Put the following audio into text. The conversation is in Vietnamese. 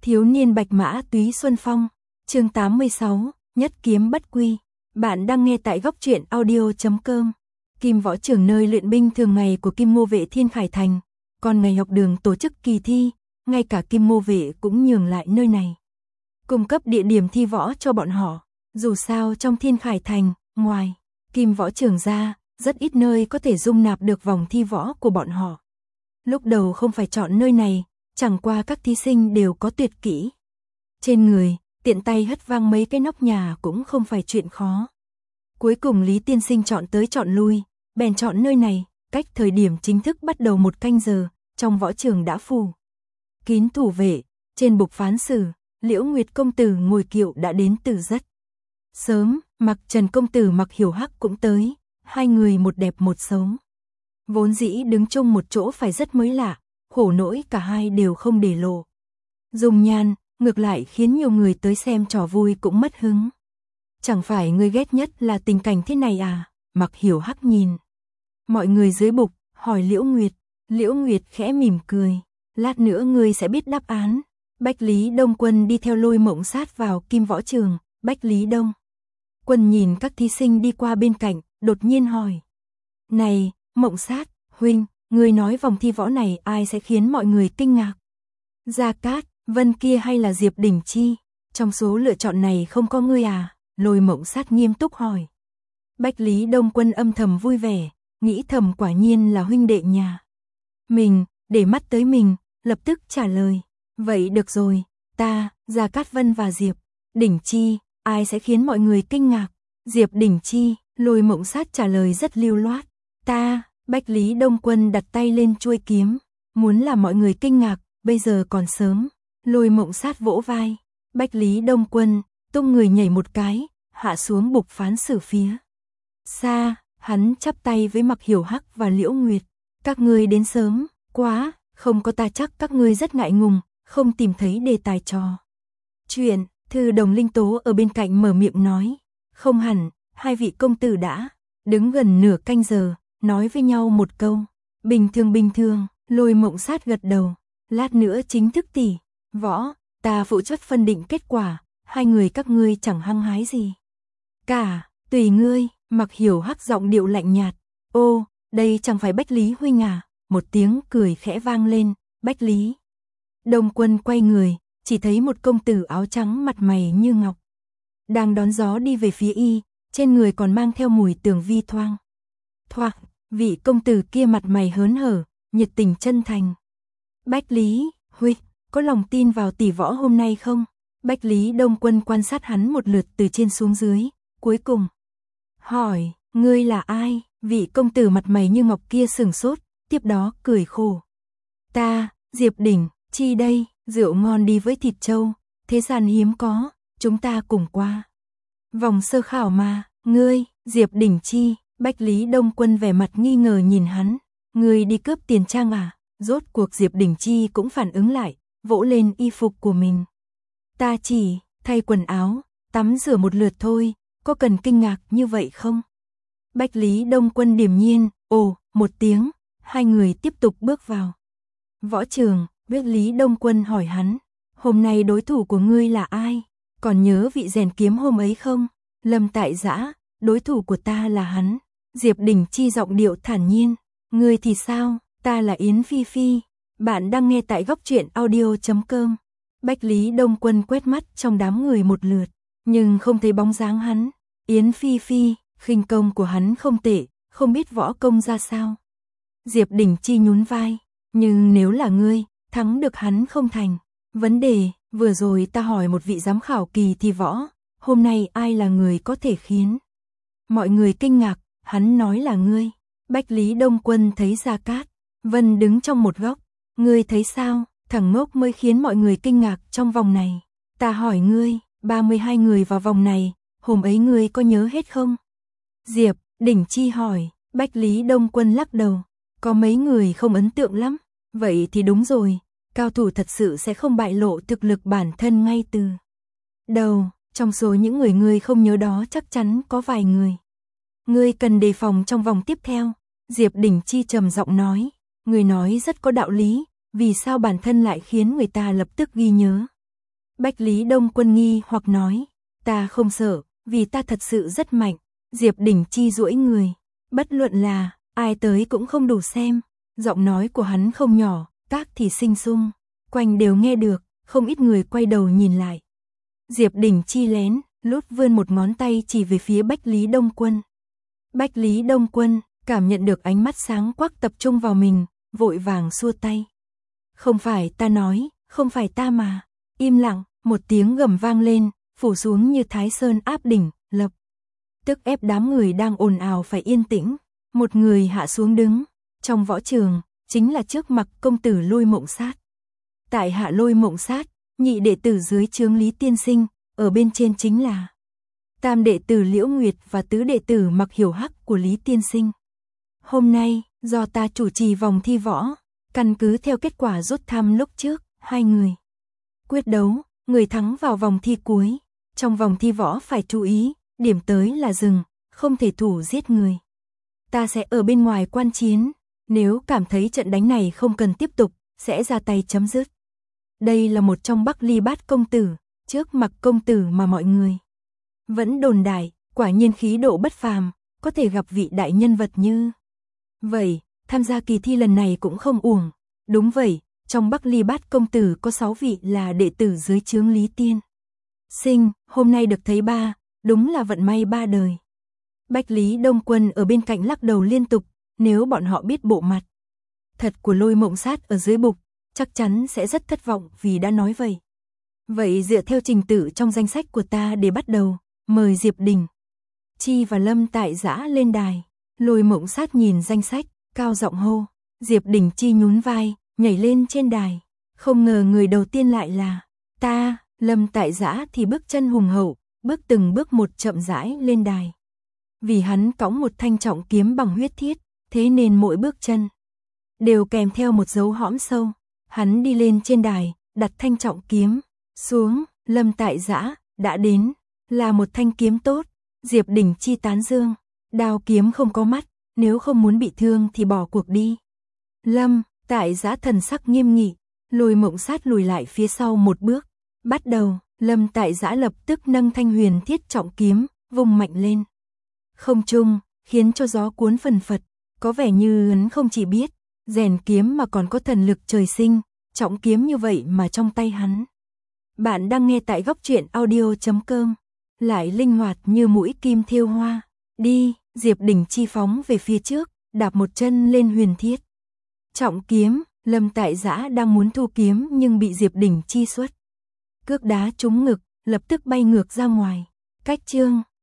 Thiếu niên bạch mã túy xuân phong, chương 86, nhất kiếm bất quy. Bạn đang nghe tại góc truyện audio.com. Kim Võ Trường nơi luyện binh thường ngày của Kim Ngô Vệ Thiên Khải Thành, còn ngày học đường tổ chức kỳ thi, ngay cả Kim Ngô Vệ cũng nhường lại nơi này, cung cấp địa điểm thi võ cho bọn họ. Dù sao trong Thiên Khải Thành, ngoài Kim Võ Trường ra, rất ít nơi có thể dung nạp được vòng thi võ của bọn họ. Lúc đầu không phải chọn nơi này, chẳng qua các thí sinh đều có tuyệt kỹ trên người, tiện tay hất văng mấy cái nóc nhà cũng không phải chuyện khó. Cuối cùng Lý Tiên Sinh chọn tới chọn lui, bèn chọn nơi này, cách thời điểm chính thức bắt đầu 1 canh giờ, trong võ trường đã phủ kín thủ vệ. Trên bục phán xử, Liễu Nguyệt công tử ngồi kiệu đã đến từ rất sớm, Mặc Trần công tử Mặc Hiểu Hắc cũng tới, hai người một đẹp một xấu. Vốn dĩ đứng chung một chỗ phải rất mới lạ, khổ nỗi cả hai đều không để lộ dung nhan, ngược lại khiến nhiều người tới xem trò vui cũng mất hứng. Chẳng phải ngươi ghét nhất là tình cảnh thế này à? Mặc Hiểu Hắc nhìn mọi người dưới bục, hỏi Liễu Nguyệt. Liễu Nguyệt khẽ mỉm cười, lát nữa ngươi sẽ biết đáp án. Bách Lý Đông Quân đi theo Lôi Mộng Sát vào Kim Võ Trường. Bách Lý Đông Quân nhìn các thí sinh đi qua bên cạnh, đột nhiên hỏi: "Này, Mộng Sát huynh, ngươi nói vòng thi võ này ai sẽ khiến mọi người kinh ngạc? Gia Cát, Vân kia hay là Diệp Đỉnh Chi? Trong số lựa chọn này không có ngươi à?" Lôi Mộng Sát nghiêm túc hỏi. Bách Lý Đông Quân âm thầm vui vẻ, nghĩ thầm quả nhiên là huynh đệ nhà mình, để mắt tới mình, lập tức trả lời: "Vậy được rồi, ta, Gia Cát Vân và Diệp Đỉnh Chi, ai sẽ khiến mọi người kinh ngạc?" Diệp Đỉnh Chi, Lôi Mộng Sát trả lời rất lưu loát. "Ta." Bách Lý Đông Quân đặt tay lên chuôi kiếm, muốn làm mọi người kinh ngạc, bây giờ còn sớm. Lôi Mộng Sát vỗ vai Bách Lý Đông Quân, tung người nhảy một cái, hạ xuống bục phán xử phía xa. Hắn chắp tay với Mặc Hiểu Hắc và Liễu Nguyệt: "Các ngươi đến sớm quá, không có ta chắc các ngươi rất ngại ngùng, không tìm thấy đề tài trò chuyện." Thư Đồng Linh Tố ở bên cạnh mở miệng nói: "Không hẳn, hai vị công tử đã đứng gần nửa canh giờ, nói với nhau một câu. Bình thường." Lôi Mộng Sát gật đầu. "Lát nữa chính thức tỉ võ, ta phụ trách phân định kết quả, hai người các ngươi chẳng hăng hái gì cả, tùy ngươi." Mặc Hiểu Hắc giọng điệu lạnh nhạt. "Ô, đây chẳng phải Bách Lý huynh à?" Một tiếng cười khẽ vang lên. Bách Lý Đông Quân quay người, chỉ thấy một công tử áo trắng mặt mày như ngọc đang đón gió đi về phía y, trên người còn mang theo mùi tường vi thoang thoảng. Vị công tử kia mặt mày hớn hở, nhiệt tình chân thành. "Bách Lý huynh, có lòng tin vào tỷ võ hôm nay không?" Bách Lý Đông Quân quan sát hắn một lượt từ trên xuống dưới, cuối cùng hỏi: "Ngươi là ai?" Vị công tử mặt mày như ngọc kia sửng sốt, tiếp đó cười khổ: "Ta, Diệp Đỉnh Chi đây, rượu ngon đi với thịt trâu, thế gian hiếm có, chúng ta cùng qua vòng sơ khảo mà." "Ngươi?" Diệp Đỉnh Chi. Bách Lý Đông Quân vẻ mặt nghi ngờ nhìn hắn. "Ngươi đi cướp tiền trang à?" Rốt cuộc Diệp Đỉnh Chi cũng phản ứng lại, vỗ lên y phục của mình. "Ta chỉ thay quần áo, tắm rửa một lượt thôi, có cần kinh ngạc như vậy không?" Bách Lý Đông Quân điềm nhiên, ồ, một tiếng, hai người tiếp tục bước vào võ trường. Bách Lý Đông Quân hỏi hắn: "Hôm nay đối thủ của ngươi là ai? Còn nhớ vị rèn kiếm hôm ấy không?" "Lâm Tại Giã, đối thủ của ta là hắn." Diệp Đỉnh Chi giọng điệu thản nhiên. "Ngươi thì sao?" "Ta là Yến Phi Phi." Bạn đang nghe tại góc truyện audio.com. Bách Lý Đông Quân quét mắt trong đám người một lượt, nhưng không thấy bóng dáng hắn. Yến Phi Phi, khinh công của hắn không tệ, không biết võ công ra sao. Diệp Đỉnh Chi nhún vai. "Nhưng nếu là ngươi, thắng được hắn không thành vấn đề. Vừa rồi ta hỏi một vị giám khảo kỳ thi võ, hôm nay ai là người có thể khiến mọi người kinh ngạc, hắn nói là ngươi." Bách Lý Đông Quân thấy Gia Cát Vân đứng trong một góc. "Ngươi thấy sao? Thằng ngốc mới khiến mọi người kinh ngạc trong vòng này. Ta hỏi ngươi, 32 người vào vòng này, hôm ấy ngươi có nhớ hết không?" Diệp Đỉnh Chi hỏi. Bách Lý Đông Quân lắc đầu. "Có mấy người không ấn tượng lắm." "Vậy thì đúng rồi, cao thủ thật sự sẽ không bại lộ thực lực bản thân ngay từ đầu. Trong số những người ngươi không nhớ đó chắc chắn có vài người ngươi cần đề phòng trong vòng tiếp theo." Diệp Đỉnh Chi trầm giọng nói. "Ngươi nói rất có đạo lý, vì sao bản thân lại khiến người ta lập tức ghi nhớ Bách Lý Đông Quân nghi hoặc nói, ta không sợ, vì ta thật sự rất mạnh. Diệp Đình Chi duỗi người, bất luận là ai tới cũng không đủ xem. Giọng nói của hắn không nhỏ, các thí sinh xung quanh đều nghe được, không ít người quay đầu nhìn lại. Diệp Đình Chi lén lút vươn một ngón tay chỉ về phía Bách Lý Đông Quân. Bách Lý Đông Quân cảm nhận được ánh mắt sáng quắc tập trung vào mình, vội vàng xua tay. Không phải ta nói, không phải ta mà. Im lặng, một tiếng gầm vang lên, phủ xuống như Thái Sơn áp đỉnh, lập tức ép đám người đang ồn ào phải yên tĩnh. Một người hạ xuống đứng, trong võ trường, chính là trước mặt công tử Lôi Mộng Sát. Tại hạ Lôi Mộng Sát, nhị đệ tử dưới trướng Lý Tiên Sinh, ở bên trên chính là tam đệ tử Liễu Nguyệt và tứ đệ tử Mặc Hiểu Hắc của Lý Tiên Sinh. Hôm nay, do ta chủ trì vòng thi võ, căn cứ theo kết quả rút thăm lúc trước, hai người quyết đấu, người thắng vào vòng thi cuối. Trong vòng thi võ phải chú ý, điểm tới là dừng, không thể thủ giết người. Ta sẽ ở bên ngoài quan chiến, nếu cảm thấy trận đánh này không cần tiếp tục, sẽ ra tay chấm dứt. Đây là một trong Bắc Ly Bát công tử, trước mặt công tử mà mọi người vẫn đồn đại, quả nhiên khí độ bất phàm, có thể gặp vị đại nhân vật như vậy, tham gia kỳ thi lần này cũng không uổng. Đúng vậy, trong Bắc Ly Bát công tử có 6 vị là đệ tử dưới trướng Lý Tiên Sinh, hôm nay được thấy ba, đúng là vận may ba đời. Bách Lý Đông Quân ở bên cạnh lắc đầu liên tục, nếu bọn họ biết bộ mặt thật của Lôi Mộng Sát ở dưới bục, chắc chắn sẽ rất thất vọng vì đã nói vậy. Vậy dựa theo trình tự trong danh sách của ta để bắt đầu, mời Diệp Đình Chi và Lâm Tại Giã lên đài. Lôi Mộng Sát nhìn danh sách, cao giọng hô. Diệp Đình Chi nhún vai, nhảy lên trên đài. Không ngờ người đầu tiên lại là ta. Lâm Tại Giã thì bước chân hùng hậu, bước từng bước một chậm rãi lên đài. Vì hắn cõng một thanh trọng kiếm bằng huyết thiết, thế nên mỗi bước chân đều kèm theo một dấu hõm sâu. Hắn đi lên trên đài, đặt thanh trọng kiếm xuống. Lâm Tại Giã đã đến, là một thanh kiếm tốt. Diệp Đình Chi tán dương, đao kiếm không có mắt, nếu không muốn bị thương thì bỏ cuộc đi. Lâm Tại Giã thần sắc nghiêm nghị, Lôi Mộng Sát lùi lại phía sau một bước. Bắt đầu, Lâm Tại Giã lập tức nâng thanh huyền thiết trọng kiếm, vung mạnh lên không trung, khiến cho gió cuốn phần phật. Có vẻ như hắn không chỉ biết rèn kiếm mà còn có thần lực trời sinh, trọng kiếm như vậy mà trong tay hắn. Bạn đang nghe tại Góc Truyện Audio.com, lại linh hoạt như mũi kim thêu hoa. Đi, Diệp Đình Chi phóng về phía trước, đạp một chân lên huyền thiết trọng kiếm. Lâm Tại Giã đang muốn thu kiếm nhưng bị Diệp Đình Chi xuất cước đá trúng ngực, lập tức bay ngược ra ngoài. Cách chương